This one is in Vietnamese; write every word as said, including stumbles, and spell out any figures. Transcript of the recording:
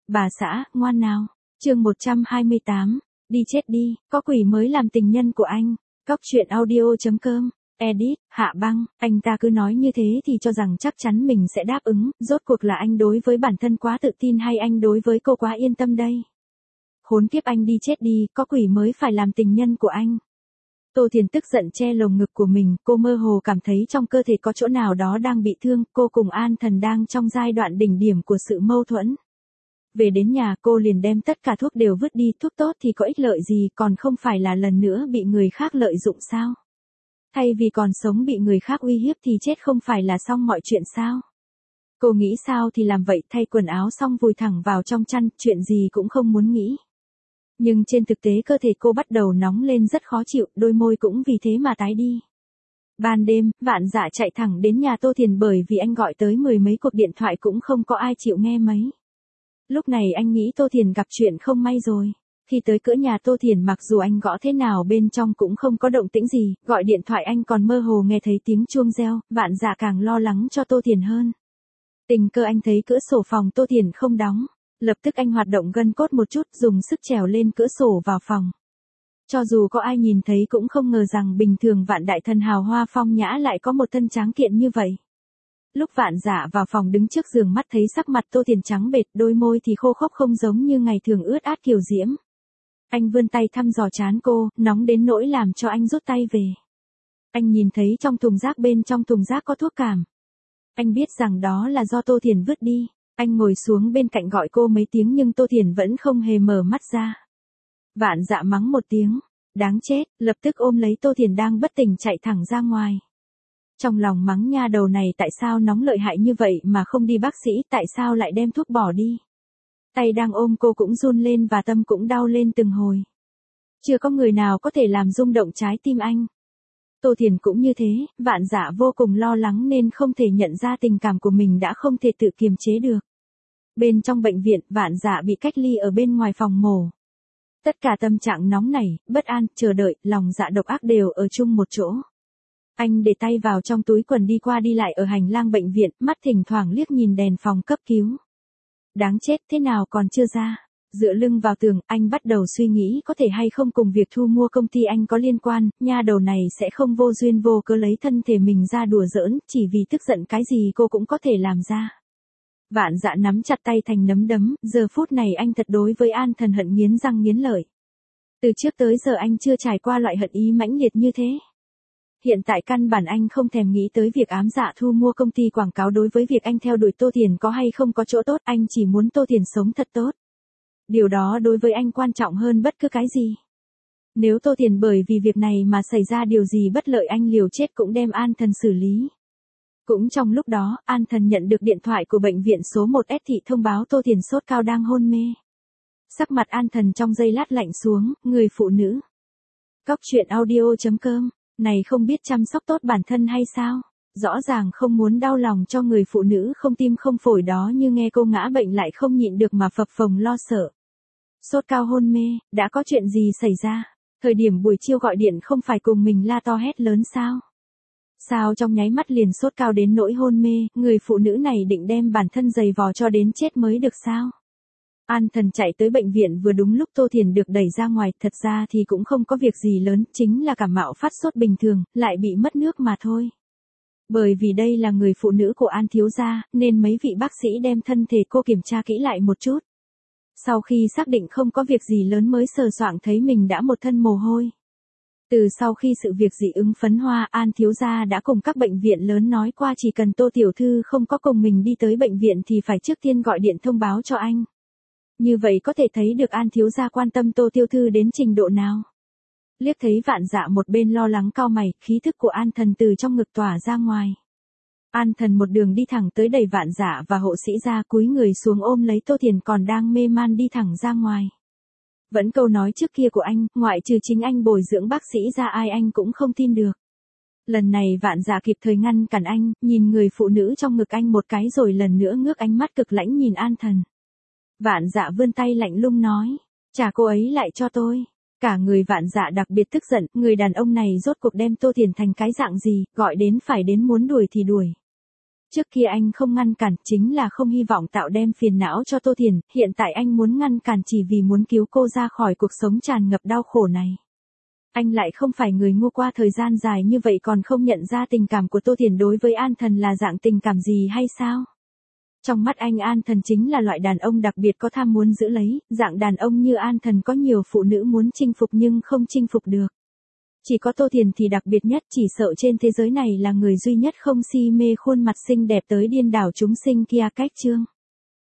Bà xã, ngoan nào. Chương một trăm hai mươi tám. Đi chết đi, có quỷ mới làm tình nhân của anh. Cóc truyện audio chấm com. Edit, Hạ Băng, anh ta cứ nói như thế thì cho rằng chắc chắn mình sẽ đáp ứng, rốt cuộc là anh đối với bản thân quá tự tin hay anh đối với cô quá yên tâm đây. Khốn kiếp, anh đi chết đi, có quỷ mới phải làm tình nhân của anh. Tô Thiền tức giận che lồng ngực của mình, cô mơ hồ cảm thấy trong cơ thể có chỗ nào đó đang bị thương, cô cùng An Thần đang trong giai đoạn đỉnh điểm của sự mâu thuẫn. Về đến nhà cô liền đem tất cả thuốc đều vứt đi, thuốc tốt thì có ích lợi gì, còn không phải là lần nữa bị người khác lợi dụng sao? Thay vì còn sống bị người khác uy hiếp thì chết không phải là xong mọi chuyện sao? Cô nghĩ sao thì làm vậy, thay quần áo xong vùi thẳng vào trong chăn, chuyện gì cũng không muốn nghĩ. Nhưng trên thực tế cơ thể cô bắt đầu nóng lên rất khó chịu, đôi môi cũng vì thế mà tái đi. Ban đêm, Vạn Dạ chạy thẳng đến nhà Tô Thiền bởi vì anh gọi tới mười mấy cuộc điện thoại cũng không có ai chịu nghe mấy. Lúc này anh nghĩ Tô Thiền gặp chuyện không may rồi. Khi tới cửa nhà Tô Thiền mặc dù anh gõ thế nào bên trong cũng không có động tĩnh gì, gọi điện thoại anh còn mơ hồ nghe thấy tiếng chuông reo, Vạn Dạ càng lo lắng cho Tô Thiền hơn. Tình cờ anh thấy cửa sổ phòng Tô Thiền không đóng. Lập tức anh hoạt động gân cốt một chút, dùng sức trèo lên cửa sổ vào phòng. Cho dù có ai nhìn thấy cũng không ngờ rằng bình thường Vạn đại thần hào hoa phong nhã lại có một thân tráng kiện như vậy. Lúc Vạn Dạ vào phòng đứng trước giường mắt thấy sắc mặt Tô Thiền trắng bệch, đôi môi thì khô khốc không giống như ngày thường ướt át kiều diễm. Anh vươn tay thăm dò trán cô, nóng đến nỗi làm cho anh rút tay về. Anh nhìn thấy trong thùng rác bên trong thùng rác có thuốc cảm. Anh biết rằng đó là do Tô Thiền vứt đi. Anh ngồi xuống bên cạnh gọi cô mấy tiếng nhưng Tô Thiền vẫn không hề mở mắt ra. Vạn Dạ mắng một tiếng, đáng chết, lập tức ôm lấy Tô Thiền đang bất tỉnh chạy thẳng ra ngoài. Trong lòng mắng nha đầu này tại sao nóng lợi hại như vậy mà không đi bác sĩ, tại sao lại đem thuốc bỏ đi. Tay đang ôm cô cũng run lên và tâm cũng đau lên từng hồi. Chưa có người nào có thể làm rung động trái tim anh. Tô Thiền cũng như thế, Vạn Dạ vô cùng lo lắng nên không thể nhận ra tình cảm của mình đã không thể tự kiềm chế được. Bên trong bệnh viện, Vạn Dạ bị cách ly ở bên ngoài phòng mổ. Tất cả tâm trạng nóng nảy, bất an, chờ đợi, lòng dạ độc ác đều ở chung một chỗ. Anh để tay vào trong túi quần đi qua đi lại ở hành lang bệnh viện, mắt thỉnh thoảng liếc nhìn đèn phòng cấp cứu. Đáng chết, thế nào còn chưa ra. Dựa lưng vào tường, anh bắt đầu suy nghĩ có thể hay không cùng việc thu mua công ty anh có liên quan, nha đầu này sẽ không vô duyên vô cớ lấy thân thể mình ra đùa giỡn, chỉ vì tức giận cái gì cô cũng có thể làm ra. Vạn Dạ nắm chặt tay thành nắm đấm, giờ phút này anh thật đối với An Thần hận nghiến răng nghiến lợi. Từ trước tới giờ anh chưa trải qua loại hận ý mãnh liệt như thế. Hiện tại căn bản anh không thèm nghĩ tới việc ám dạ thu mua công ty quảng cáo đối với việc anh theo đuổi Tô Thiền có hay không có chỗ tốt, anh chỉ muốn Tô Thiền sống thật tốt. Điều đó đối với anh quan trọng hơn bất cứ cái gì. Nếu Tô Thiền bởi vì việc này mà xảy ra điều gì bất lợi anh liều chết cũng đem An Thần xử lý. Cũng trong lúc đó, An Thần nhận được điện thoại của bệnh viện số một S thị thông báo Tô Thiền sốt cao đang hôn mê. Sắc mặt An Thần trong giây lát lạnh xuống, người phụ nữ. Cóc truyện audio chấm com, này không biết chăm sóc tốt bản thân hay sao? Rõ ràng không muốn đau lòng cho người phụ nữ không tim không phổi đó như nghe cô ngã bệnh lại không nhịn được mà phập phồng lo sợ. Sốt cao hôn mê, đã có chuyện gì xảy ra? Thời điểm buổi chiều gọi điện không phải cùng mình la to hét lớn sao? Sao trong nháy mắt liền sốt cao đến nỗi hôn mê, người phụ nữ này định đem bản thân giày vò cho đến chết mới được sao? An Thần chạy tới bệnh viện vừa đúng lúc Tô Thiền được đẩy ra ngoài, thật ra thì cũng không có việc gì lớn, chính là cảm mạo phát sốt bình thường, lại bị mất nước mà thôi. Bởi vì đây là người phụ nữ của An thiếu gia, nên mấy vị bác sĩ đem thân thể cô kiểm tra kỹ lại một chút. Sau khi xác định không có việc gì lớn mới sờ soạng thấy mình đã một thân mồ hôi. Từ sau khi sự việc dị ứng phấn hoa, An thiếu gia đã cùng các bệnh viện lớn nói qua chỉ cần Tô tiểu thư không có cùng mình đi tới bệnh viện thì phải trước tiên gọi điện thông báo cho anh. Như vậy có thể thấy được An thiếu gia quan tâm Tô tiểu thư đến trình độ nào. Liếc thấy Vạn Dạ một bên lo lắng cau mày, khí thức của An Thần từ trong ngực tỏa ra ngoài. An Thần một đường đi thẳng tới đẩy Vạn Dạ và hộ sĩ ra, cúi người xuống ôm lấy Tô Thiền còn đang mê man đi thẳng ra ngoài. Vẫn câu nói trước kia của anh, ngoại trừ chính anh bồi dưỡng bác sĩ ra ai anh cũng không tin được. Lần này Vạn Dạ kịp thời ngăn cản anh, nhìn người phụ nữ trong ngực anh một cái rồi lần nữa ngước ánh mắt cực lãnh nhìn An Thần. Vạn Dạ vươn tay lạnh lùng nói, trả cô ấy lại cho tôi. Cả người Vạn Dạ đặc biệt tức giận, người đàn ông này rốt cuộc đem Tô Thiền thành cái dạng gì, gọi đến phải đến muốn đuổi thì đuổi. Trước kia anh không ngăn cản, chính là không hy vọng tạo đem phiền não cho Tô Thiền, hiện tại anh muốn ngăn cản chỉ vì muốn cứu cô ra khỏi cuộc sống tràn ngập đau khổ này. Anh lại không phải người ngu, qua thời gian dài như vậy còn không nhận ra tình cảm của Tô Thiền đối với An Thần là dạng tình cảm gì hay sao? Trong mắt anh, An Thần chính là loại đàn ông đặc biệt có tham muốn giữ lấy, dạng đàn ông như An Thần có nhiều phụ nữ muốn chinh phục nhưng không chinh phục được. Chỉ có Tô Thiền thì đặc biệt nhất, chỉ sợ trên thế giới này là người duy nhất không si mê khuôn mặt xinh đẹp tới điên đảo chúng sinh kia. Cách chương